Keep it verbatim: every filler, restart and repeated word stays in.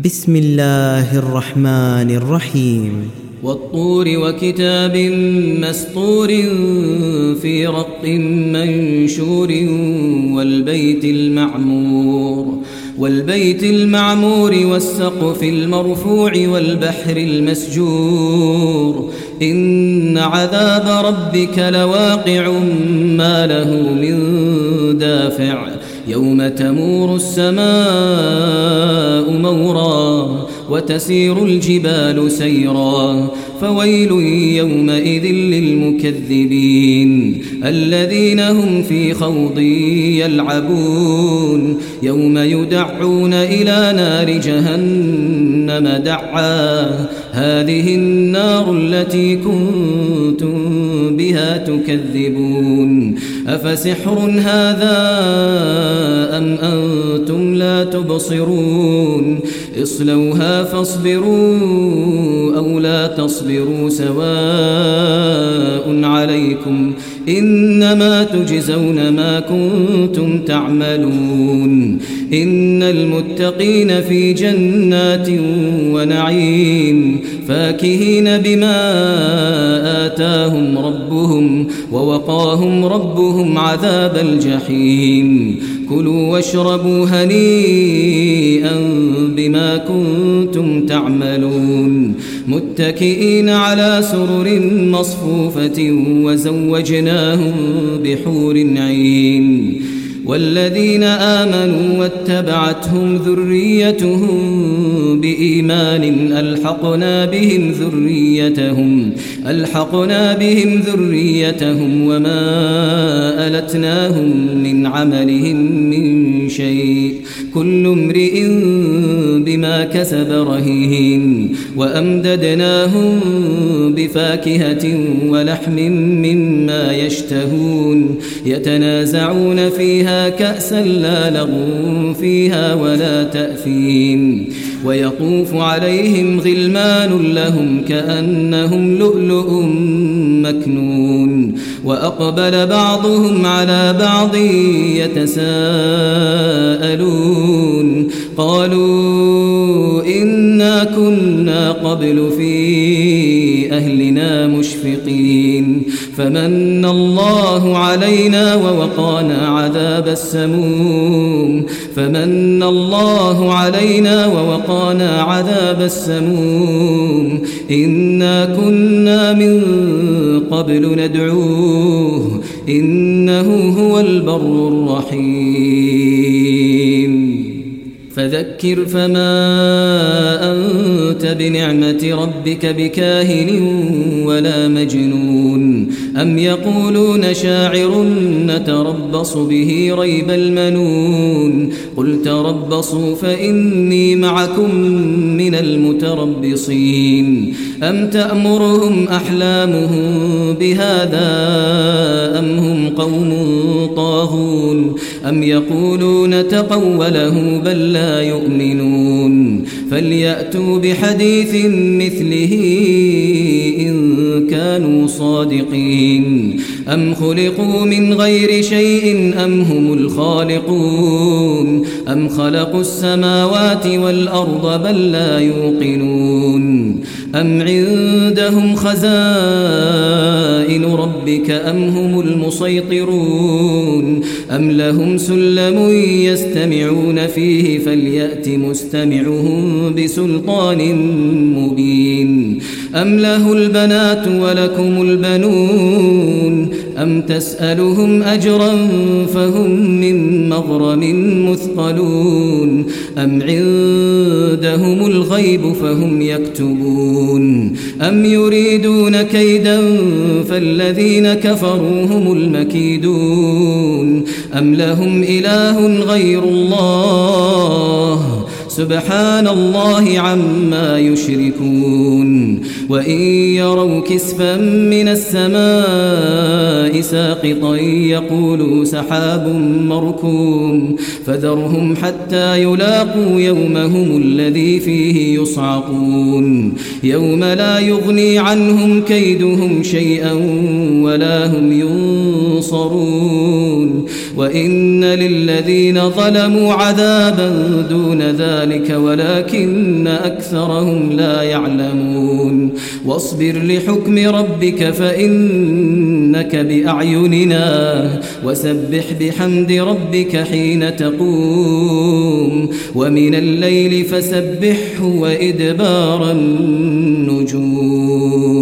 بسم الله الرحمن الرحيم والطور وكتاب مسطور في رق منشور والبيت المعمور والبيت المعمور والسقف المرفوع والبحر المسجور إن عذاب ربك لواقع ما له من دافع يوم تمور السماء مورا وتسير الجبال سيرا فويل يومئذ للمكذبين الذين هم في خوض يلعبون يوم يدعون إلى نار جهنم دعا هذه النار التي كنتم بها تكذبون أفسحر هذا أم أنتم لا تبصرون اصلوها فاصبروا أو لا تصبروا سواء عليكم إنما تجزون ما كنتم تعملون إن المتقين في جنات ونعيم فاكهين بما آتاهم ربهم ووقاهم ربهم عذاب الجحيم كلوا واشربوا هنيئا بما كنتم تعملون متكئين على سرر مصفوفة وزوجناهم بحور عين والذين آمنوا واتبعتهم ذريتهم بإيمان ألحقنا بهم ذريتهم ألحقنا بهم ذريتهم وما ألتناهم من عملهم من شيء كل امرئ بما كسب رهين وأمددناهم بفاكهة ولحم مما يشتهون يتنازعون فيها كأسا لا لغو فيها ولا تأثيم ويطوف عليهم غلمان لهم كأنهم لؤلؤ مكنون وأقبل بعضهم على بعض يتساءلون قالوا إنا كنا قبل في أهلنا مشفقين فمن الله علينا ووقانا عذاب السموم فمن الله علينا ووقانا عذاب السموم إنا كنا من قبل ندعوه إنه هو البر الرحيم فذكر فما أنت بنعمة ربك بكاهن ولا مجنون أم يقولون شاعر نتربص به ريب المنون قل تربصوا فإني معكم من المتربصين أم تأمرهم أحلامهم بهذا أم هم قوم طاغون أم يقولون تقوله بل لا يؤمنون فليأتوا بحديث مثله إن كانوا صادقين أم خلقوا من غير شيء أم هم الخالقون أم خلقوا السماوات والأرض بل لا يوقنون أم عندهم خزائن ربك أم هم المسيطرون أم لهم سلم يستمعون فيه فليأت مستمعهم بسلطان مبين أم له البنات ولكم البنون أم تسألهم أجرا فهم من مغرم مثقلون أم عندهم الغيب فهم يكتبون أم يريدون كيدا فالذين كفروا هم المكيدون أم لهم إله غير الله سبحان الله عما يشركون وإن يروا كسفا من السماء ساقطا يقولوا سحاب مركوم فذرهم حتى يلاقوا يومهم الذي فيه يصعقون يوم لا يغني عنهم كيدهم شيئا ولا هم ينصرون وإن للذين ظلموا عذابا دون ذلك ذلك ولكن أكثرهم لا يعلمون واصبر لحكم ربك فإنك بأعيننا وسبح بحمد ربك حين تقوم ومن الليل فسبحه وإدبار النجوم